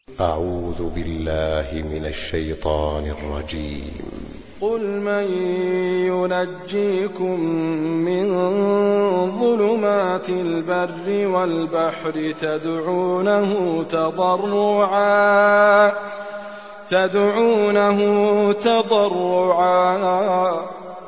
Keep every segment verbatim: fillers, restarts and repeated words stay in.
أعوذ بالله من الشيطان الرجيم. قل من ينجيكم من ظلمات البر والبحر تدعونه تضرعا تدعونه تضرعا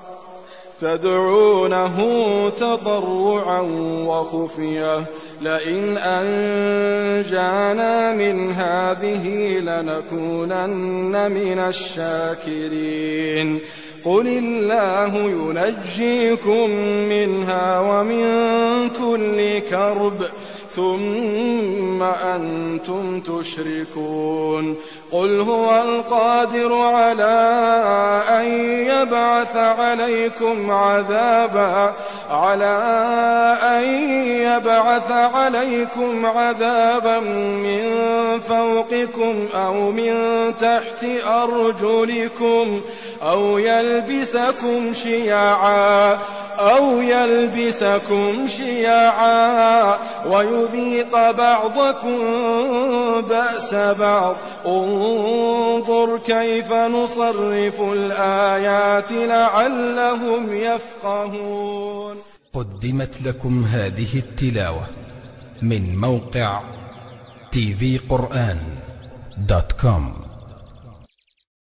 تدعونه تضرعا وخفية لئن أنجانا من هذه لنكونن من الشاكرين. قل الله ينجيكم منها ومن كل كرب ثم أنتم تشركون. قل هو القادر على أن يبعث عليكم عذابا على أن يبعث عليكم عذابا من فوقكم أو من تحت أرجلكم أو يلبسكم شيعا أو يلبسكم شيعا ويذيق بعضكم بأس بعض. انظر كيف نصرف الآيات لعلهم يفقهون. قدمت لكم هذه التلاوة من موقع تي في قرآن دوت كوم.